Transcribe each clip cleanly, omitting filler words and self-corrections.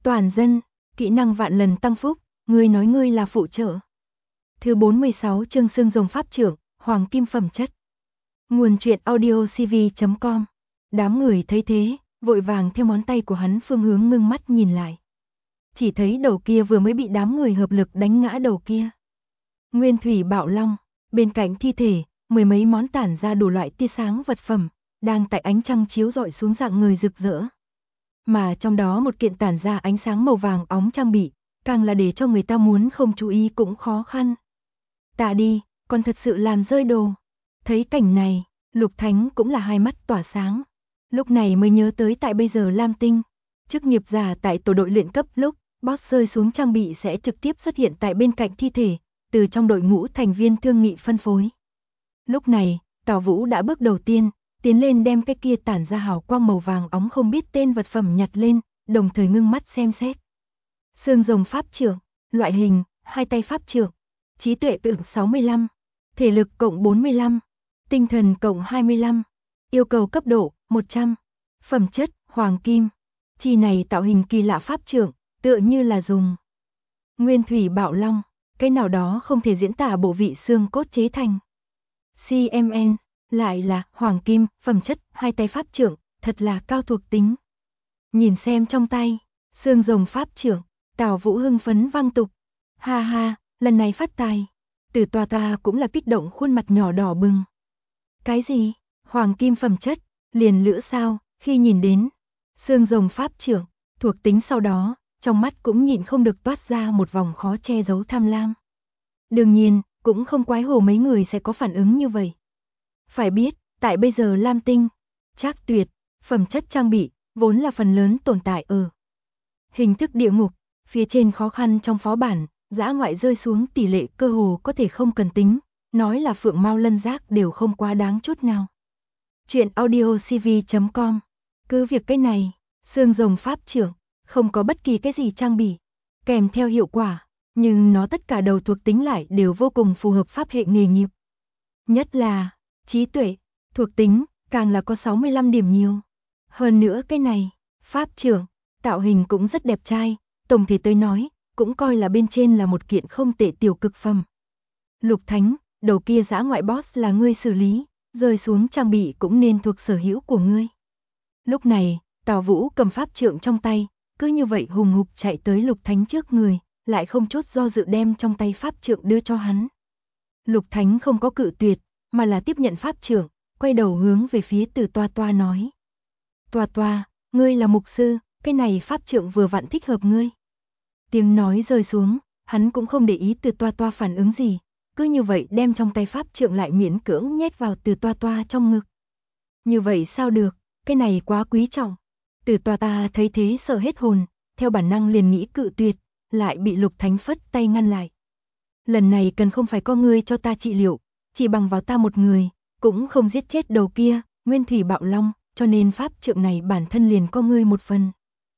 Toàn dân, kỹ năng vạn lần tăng phúc, ngươi nói ngươi là phụ trợ. Thứ 46 chương xương rồng pháp trưởng, hoàng kim phẩm chất. Nguồn truyện audio cv.com. Đám người thấy thế, vội vàng theo ngón tay của hắn phương hướng ngưng mắt nhìn lại. Chỉ thấy đầu kia vừa mới bị đám người hợp lực đánh ngã đầu kia. Nguyên thủy bạo long, bên cạnh thi thể, mười mấy món tản ra đủ loại tia sáng vật phẩm, đang tại ánh trăng chiếu rọi xuống dạng người rực rỡ. Mà trong đó một kiện tản ra ánh sáng màu vàng óng trang bị, càng là để cho người ta muốn không chú ý cũng khó khăn. Ta đi, còn thật sự làm rơi đồ. Thấy cảnh này, Lục Thánh cũng là hai mắt tỏa sáng. Lúc này mới nhớ tới tại bây giờ Lam Tinh, chức nghiệp giả tại tổ đội luyện cấp lúc boss rơi xuống trang bị sẽ trực tiếp xuất hiện tại bên cạnh thi thể, từ trong đội ngũ thành viên thương nghị phân phối. Lúc này, Tào Vũ đã bước đầu tiên, tiến lên đem cái kia tản ra hào quang màu vàng óng không biết tên vật phẩm nhặt lên, đồng thời ngưng mắt xem xét. Xương rồng pháp trưởng, loại hình, hai tay pháp trưởng, trí tuệ cộng 65, thể lực cộng 45, tinh thần cộng 25, yêu cầu cấp độ 100, phẩm chất hoàng kim. Chi này tạo hình kỳ lạ pháp trưởng, tựa như là dùng nguyên thủy bạo long, cái nào đó không thể diễn tả bộ vị xương cốt chế thành. CMN, lại là hoàng kim, phẩm chất, hai tay pháp trưởng, thật là cao thuộc tính. Nhìn xem trong tay, xương rồng pháp trưởng, Tào Vũ hưng phấn vang tục. Ha ha, lần này phát tài. Từ Toa Toa cũng là kích động khuôn mặt nhỏ đỏ bừng. Cái gì? Hoàng kim phẩm chất, liền lữ sao, khi nhìn đến xương rồng pháp trưởng, thuộc tính sau đó, trong mắt cũng nhịn không được toát ra một vòng khó che giấu tham lam. Đương nhiên, cũng không quái hồ mấy người sẽ có phản ứng như vậy. Phải biết, tại bây giờ Lam Tinh, Trác Tuyệt, phẩm chất trang bị, vốn là phần lớn tồn tại ở hình thức địa ngục, phía trên khó khăn trong phó bản, dã ngoại rơi xuống tỷ lệ cơ hồ có thể không cần tính, nói là phượng mao lân giác đều không quá đáng chút nào. Chuyện audio cv.com. Cứ việc cái này, xương rồng pháp trưởng, không có bất kỳ cái gì trang bị, kèm theo hiệu quả, nhưng nó tất cả đầu thuộc tính lại đều vô cùng phù hợp pháp hệ nghề nghiệp. Nhất là trí tuệ, thuộc tính, càng là có 65 điểm nhiều. Hơn nữa cái này, pháp trưởng, tạo hình cũng rất đẹp trai, tổng thể tới nói, cũng coi là bên trên là một kiện không tệ tiểu cực phẩm. Lục Thánh, đầu kia dã ngoại boss là ngươi xử lý, rơi xuống trang bị cũng nên thuộc sở hữu của ngươi. Lúc này, Tào Vũ cầm pháp trượng trong tay, cứ như vậy hùng hục chạy tới Lục Thánh trước người, lại không chút do dự đem trong tay pháp trượng đưa cho hắn. Lục Thánh không có cự tuyệt, mà là tiếp nhận pháp trượng, quay đầu hướng về phía Từ Toa Toa nói. Toa Toa, ngươi là mục sư, cái này pháp trượng vừa vặn thích hợp ngươi. Tiếng nói rơi xuống, hắn cũng không để ý Từ Toa Toa phản ứng gì, cứ như vậy đem trong tay pháp trượng lại miễn cưỡng nhét vào Từ Toa Toa trong ngực. Như vậy sao được, cái này quá quý trọng. Từ Toa Toa thấy thế sợ hết hồn, theo bản năng liền nghĩ cự tuyệt, lại bị Lục Thánh phất tay ngăn lại. Lần này cần không phải có ngươi cho ta trị liệu, chỉ bằng vào ta một người, cũng không giết chết đầu kia, nguyên thủy bạo long, cho nên pháp trượng này bản thân liền có ngươi một phần.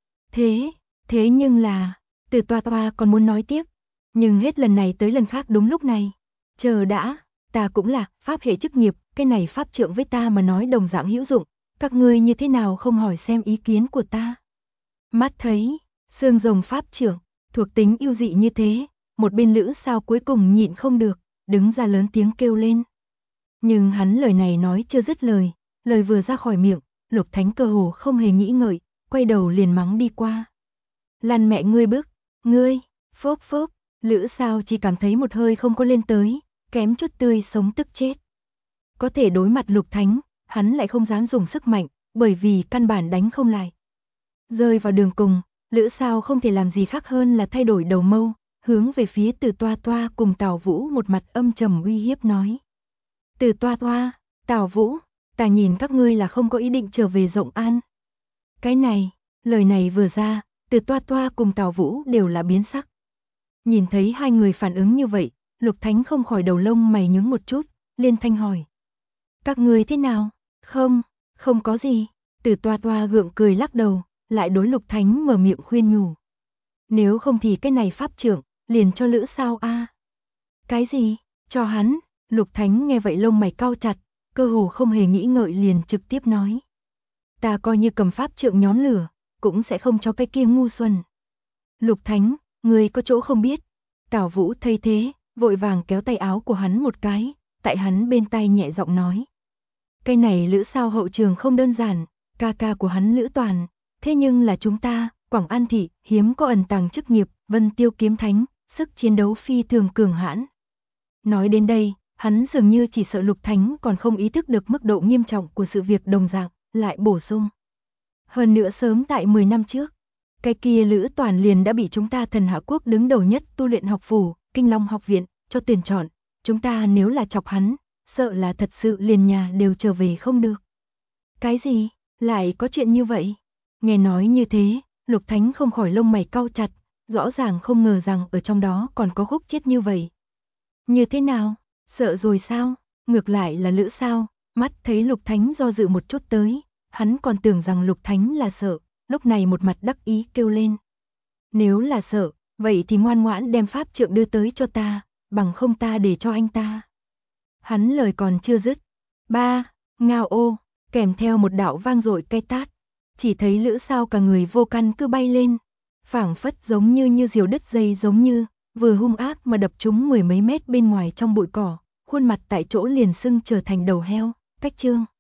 Thế nhưng là, Từ Toa Toa còn muốn nói tiếp, nhưng hết lần này tới lần khác đúng lúc này. Chờ đã, ta cũng là pháp hệ chức nghiệp, cái này pháp trượng với ta mà nói đồng dạng hữu dụng, các ngươi như thế nào không hỏi xem ý kiến của ta. Mắt thấy, xương rồng pháp trưởng, thuộc tính yêu dị như thế, một bên lữ sao cuối cùng nhịn không được, đứng ra lớn tiếng kêu lên. Nhưng hắn lời này nói chưa dứt lời, lời vừa ra khỏi miệng, Lục Thánh cơ hồ không hề nghĩ ngợi, quay đầu liền mắng đi qua. Lăn mẹ ngươi bức, ngươi, phốc phốc, lữ sao chỉ cảm thấy một hơi không có lên tới, kém chút tươi sống tức chết. Có thể đối mặt Lục Thánh, hắn lại không dám dùng sức mạnh, bởi vì căn bản đánh không lại. Rơi vào đường cùng, lữ sao không thể làm gì khác hơn là thay đổi đầu mâu, hướng về phía Từ Toa Toa cùng Tào Vũ một mặt âm trầm uy hiếp nói. Từ Toa Toa, Tào Vũ, ta nhìn các ngươi là không có ý định trở về Rộng An. Cái này, lời này vừa ra, Từ Toa Toa cùng Tào Vũ đều là biến sắc. Nhìn thấy hai người phản ứng như vậy, Lục Thánh không khỏi đầu lông mày nhướng một chút, liên thanh hỏi. Các ngươi thế nào? Không có gì. Từ Toa Toa gượng cười lắc đầu, lại đối Lục Thánh mở miệng khuyên nhủ. Nếu không thì cái này pháp trưởng, liền cho lữ sao a. Cái gì? Cho hắn? Lục Thánh nghe vậy lông mày cau chặt, cơ hồ không hề nghĩ ngợi liền trực tiếp nói. Ta coi như cầm pháp trượng nhón lửa, cũng sẽ không cho cái kia ngu xuẩn. Lục Thánh, ngươi có chỗ không biết. Tào Vũ thấy thế, vội vàng kéo tay áo của hắn một cái, tại hắn bên tai nhẹ giọng nói. Cái này Lữ Sao hậu trường không đơn giản, ca ca của hắn Lữ Toàn, thế nhưng là chúng ta, Quảng An thị, hiếm có ẩn tàng chức nghiệp, Vân Tiêu kiếm thánh, sức chiến đấu phi thường cường hãn. Nói đến đây, hắn dường như chỉ sợ Lục Thánh còn không ý thức được mức độ nghiêm trọng của sự việc đồng dạng, lại bổ sung. Hơn nữa sớm tại 10 năm trước, cái kia Lữ Toàn liền đã bị chúng ta Thần Hạ Quốc đứng đầu nhất tu luyện học phủ, Kinh Long học viện, cho tuyển chọn, chúng ta nếu là chọc hắn, sợ là thật sự liền nhà đều trở về không được. Cái gì, lại có chuyện như vậy? Nghe nói như thế, Lục Thánh không khỏi lông mày cau chặt, rõ ràng không ngờ rằng ở trong đó còn có khúc chết như vậy. Như thế nào? Sợ rồi sao? Ngược lại là Lữ Sao, mắt thấy Lục Thánh do dự một chút tới, hắn còn tưởng rằng Lục Thánh là sợ, lúc này một mặt đắc ý kêu lên. Nếu là sợ, vậy thì ngoan ngoãn đem pháp trượng đưa tới cho ta, bằng không ta để cho anh ta. Hắn lời còn chưa dứt. Ba, ngao ô, kèm theo một đạo vang dội cay tát. Chỉ thấy Lữ Sao cả người vô căn cứ bay lên, phảng phất giống như diều đứt dây giống như, vừa hung ác mà đập trúng 10 mấy mét bên ngoài trong bụi cỏ, khuôn mặt tại chỗ liền sưng trở thành đầu heo, cách chương.